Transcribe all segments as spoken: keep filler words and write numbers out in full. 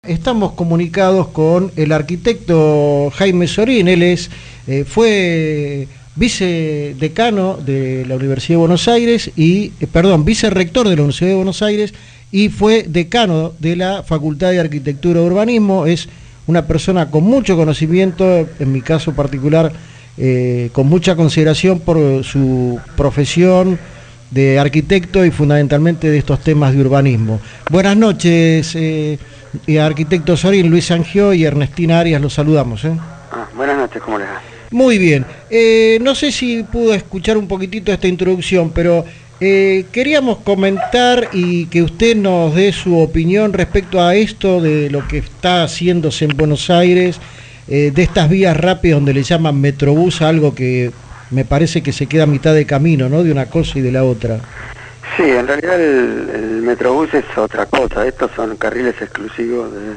Estamos comunicados con el arquitecto Jaime Sorín. Él es, eh, fue vicedecano de la Universidad de Buenos Aires y, eh, perdón, vicerrector de la Universidad de Buenos Aires y fue decano de la Facultad de Arquitectura e Urbanismo. Es una persona con mucho conocimiento, en mi caso particular, eh, con mucha consideración por su profesión de arquitecto y fundamentalmente de estos temas de urbanismo. Buenas noches, eh, y arquitecto Sorín. Luis Sangió y Ernestina Arias, los saludamos. ¿eh? Ah, buenas noches, ¿cómo les va? Muy bien. Eh, no sé si pudo escuchar un poquitito esta introducción, pero eh, queríamos comentar y que usted nos dé su opinión respecto a esto de lo que está haciéndose en Buenos Aires, eh, de estas vías rápidas donde le llaman Metrobús, algo que me parece que se queda a mitad de camino, ¿no? De una cosa y de la otra. Sí, en realidad el, el Metrobús es otra cosa. Estos son carriles exclusivos de,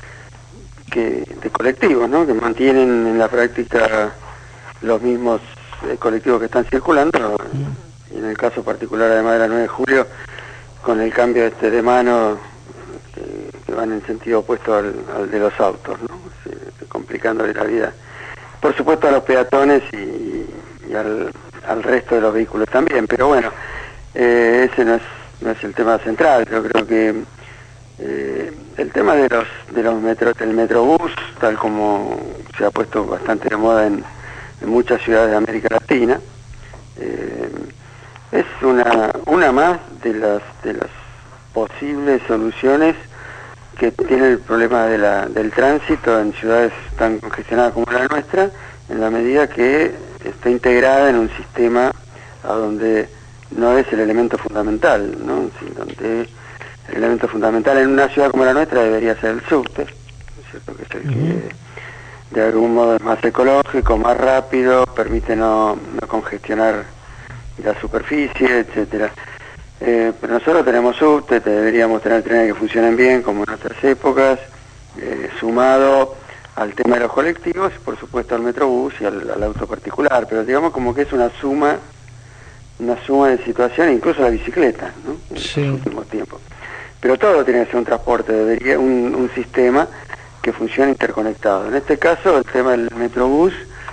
que, de colectivos, ¿no? Que mantienen en la práctica los mismos eh, colectivos que están circulando. Mm. Y en el caso particular, además de la nueve de julio, con el cambio este de mano que, que van en sentido opuesto al, al de los autos, ¿no? Sí, complicándole la vida, por supuesto, a los peatones y, y al, al resto de los vehículos también. Pero bueno, Eh, ese no es, no es el tema central. Yo creo que eh, el tema de los de los metro, del Metrobús, tal como se ha puesto bastante de moda en, en muchas ciudades de América Latina, eh, es una una más de las de las posibles soluciones que tiene el problema de la, del tránsito en ciudades tan congestionadas como la nuestra, en la medida que está integrada en un sistema a donde no es el elemento fundamental, ¿no? Sí, donde el elemento fundamental en una ciudad como la nuestra debería ser el subte, ¿no es cierto? Que es el que de algún modo es más ecológico, más rápido, permite no, no congestionar la superficie, etcétera. Eh, pero nosotros tenemos subte, deberíamos tener trenes que funcionen bien, como en otras épocas, eh, sumado al tema de los colectivos, por supuesto al Metrobús y al, al auto particular, pero digamos como que es una suma una suma de situaciones, incluso la bicicleta, ¿no? En sí. Los últimos tiempos. Pero todo tiene que ser un transporte, debería un, un sistema que funcione interconectado. En este caso, el tema del Metrobús,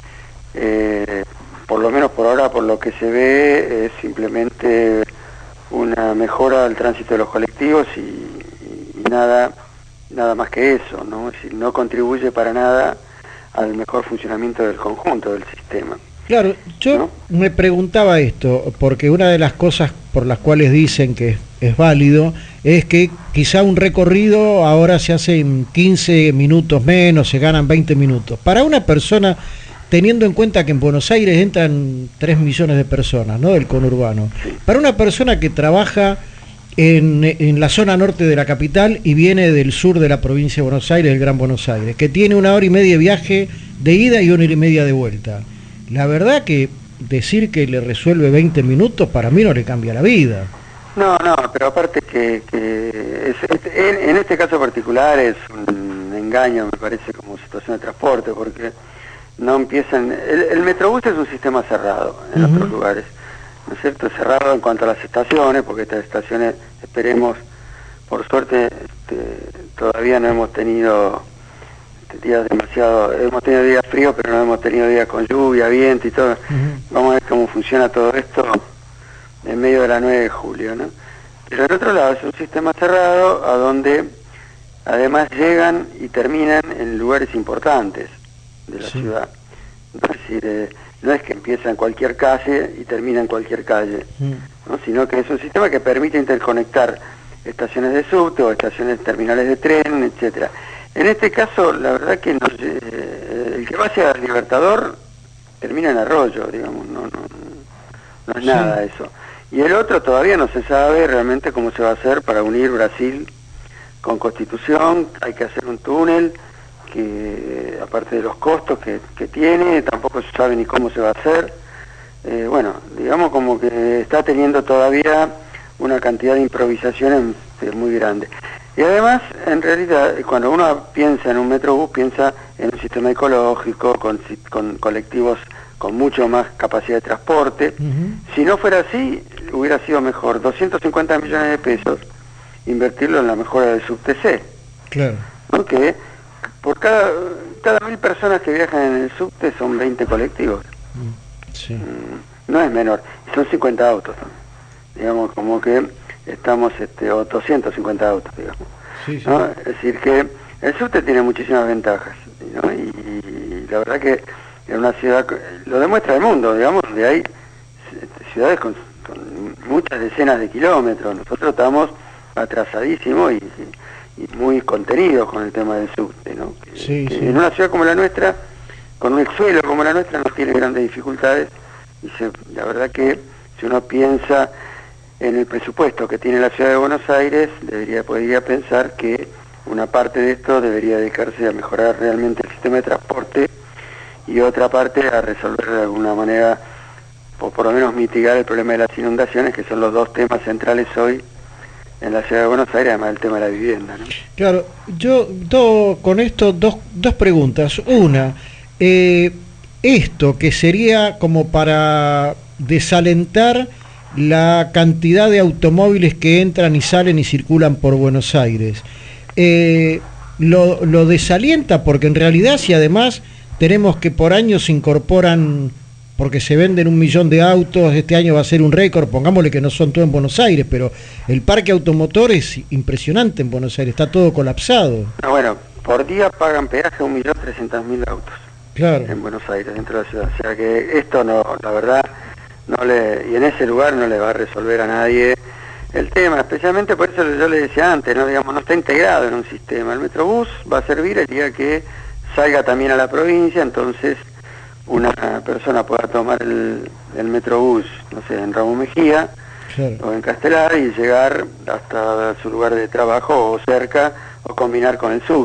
eh, por lo menos por ahora, por lo que se ve, es simplemente una mejora del tránsito de los colectivos y, y, y nada, nada más que eso, ¿no? Es decir, no contribuye para nada al mejor funcionamiento del conjunto del sistema. Claro, yo ¿no? me preguntaba esto, porque una de las cosas por las cuales dicen que es, es válido, es que quizá un recorrido ahora se hace en quince minutos menos, se ganan veinte minutos. Para una persona, teniendo en cuenta que en Buenos Aires entran tres millones de personas, ¿no? Del conurbano, para una persona que trabaja en, en la zona norte de la capital y viene del sur de la provincia de Buenos Aires, del Gran Buenos Aires, que tiene una hora y media de viaje de ida y una hora y media de vuelta, la verdad que decir que le resuelve veinte minutos para mí no le cambia la vida. No, no, pero aparte que, que es, es, en, en este caso particular es un engaño, me parece, como situación de transporte, porque no empiezan... El, el Metrobús es un sistema cerrado en uh-huh. otros lugares, ¿no es cierto? Cerrado en cuanto a las estaciones, porque estas estaciones, esperemos, por suerte, este, todavía no hemos tenido... días demasiado, hemos tenido días fríos, pero no hemos tenido días con lluvia, viento y todo. Uh-huh. Vamos a ver cómo funciona todo esto en medio de la nueve de julio, ¿no? Pero en otro lado es un sistema cerrado a donde además llegan y terminan en lugares importantes de la sí. ciudad. Es decir, eh, no es que empieza en cualquier calle y termina en cualquier calle, uh-huh. ¿no? Sino que es un sistema que permite interconectar estaciones de subte o estaciones terminales de tren, etcétera. En este caso, la verdad que no, eh, el que va hacia el Libertador termina en Arroyo, digamos, no, no, no es sí. nada eso. Y el otro todavía no se sabe realmente cómo se va a hacer para unir Brasil con Constitución. Hay que hacer un túnel que, aparte de los costos que, que tiene, tampoco se sabe ni cómo se va a hacer. Eh, bueno, digamos como que está teniendo todavía una cantidad de improvisaciones muy grande. Y además, en realidad, cuando uno piensa en un Metrobús, piensa en un sistema ecológico, con, con colectivos con mucho más capacidad de transporte. Uh-huh. Si no fuera así, hubiera sido mejor doscientos cincuenta millones de pesos invertirlo en la mejora del subte C. Claro. ¿no? Que por cada, cada mil personas que viajan en el subte son veinte colectivos. Sí. Mm, no es menor, son cincuenta autos también. Digamos, como que estamos, este, o doscientos cincuenta autos, digamos. Sí, sí. ¿No? Es decir, que el subte tiene muchísimas ventajas, ¿no? Y, y la verdad que en una ciudad, lo demuestra el mundo, digamos, donde hay ciudades con, con muchas decenas de kilómetros. Nosotros estamos atrasadísimos y, y, y muy contenidos con el tema del subte, ¿no? Que, Sí, que sí. en una ciudad como la nuestra, con un suelo como la nuestra, no tiene grandes dificultades. Y se, la verdad que si uno piensa en el presupuesto que tiene la ciudad de Buenos Aires, debería podría pensar que una parte de esto debería dedicarse a mejorar realmente el sistema de transporte y otra parte a resolver de alguna manera, o por lo menos mitigar el problema de las inundaciones, que son los dos temas centrales hoy en la ciudad de Buenos Aires, además del tema de la vivienda, ¿no? Claro, yo do, con esto dos, dos preguntas. Una, eh, esto que sería como para desalentar la cantidad de automóviles que entran y salen y circulan por Buenos Aires, eh, lo, lo desalienta, porque en realidad si además tenemos que por año se incorporan, porque se venden un millón de autos, este año va a ser un récord, pongámosle que no son todos en Buenos Aires, pero el parque automotor es impresionante en Buenos Aires, está todo colapsado. No, bueno, por día pagan peaje un millón trescientos mil autos, claro, en Buenos Aires, dentro de la ciudad. O sea que esto no, la verdad, no le, y en ese lugar no le va a resolver a nadie el tema, especialmente por eso yo le decía antes, no digamos, no está integrado en un sistema. El Metrobús va a servir el día que salga también a la provincia, entonces una persona pueda tomar el, el Metrobús, no sé, en Ramón Mejía, claro, o en Castelar y llegar hasta su lugar de trabajo o cerca, o combinar con el sur.